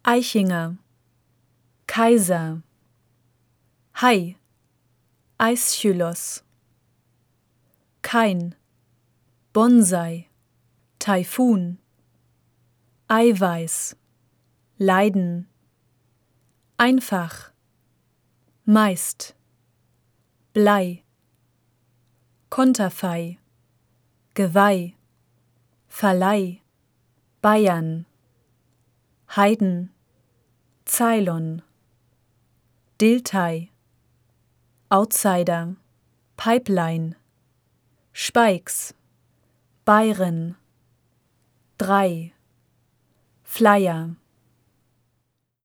Eichinger, Kaiser, Hai, Aeschylos, Kain, Bonsai, Taifun, Eiweiß, Leiden, Einfach, Meist, Blei, Konterfei, Geweih, Verleih, Bayern, Heiden, Ceylon, Dilthey, Outsider, Pipeline, Speix, Bayern, 3, Flyer,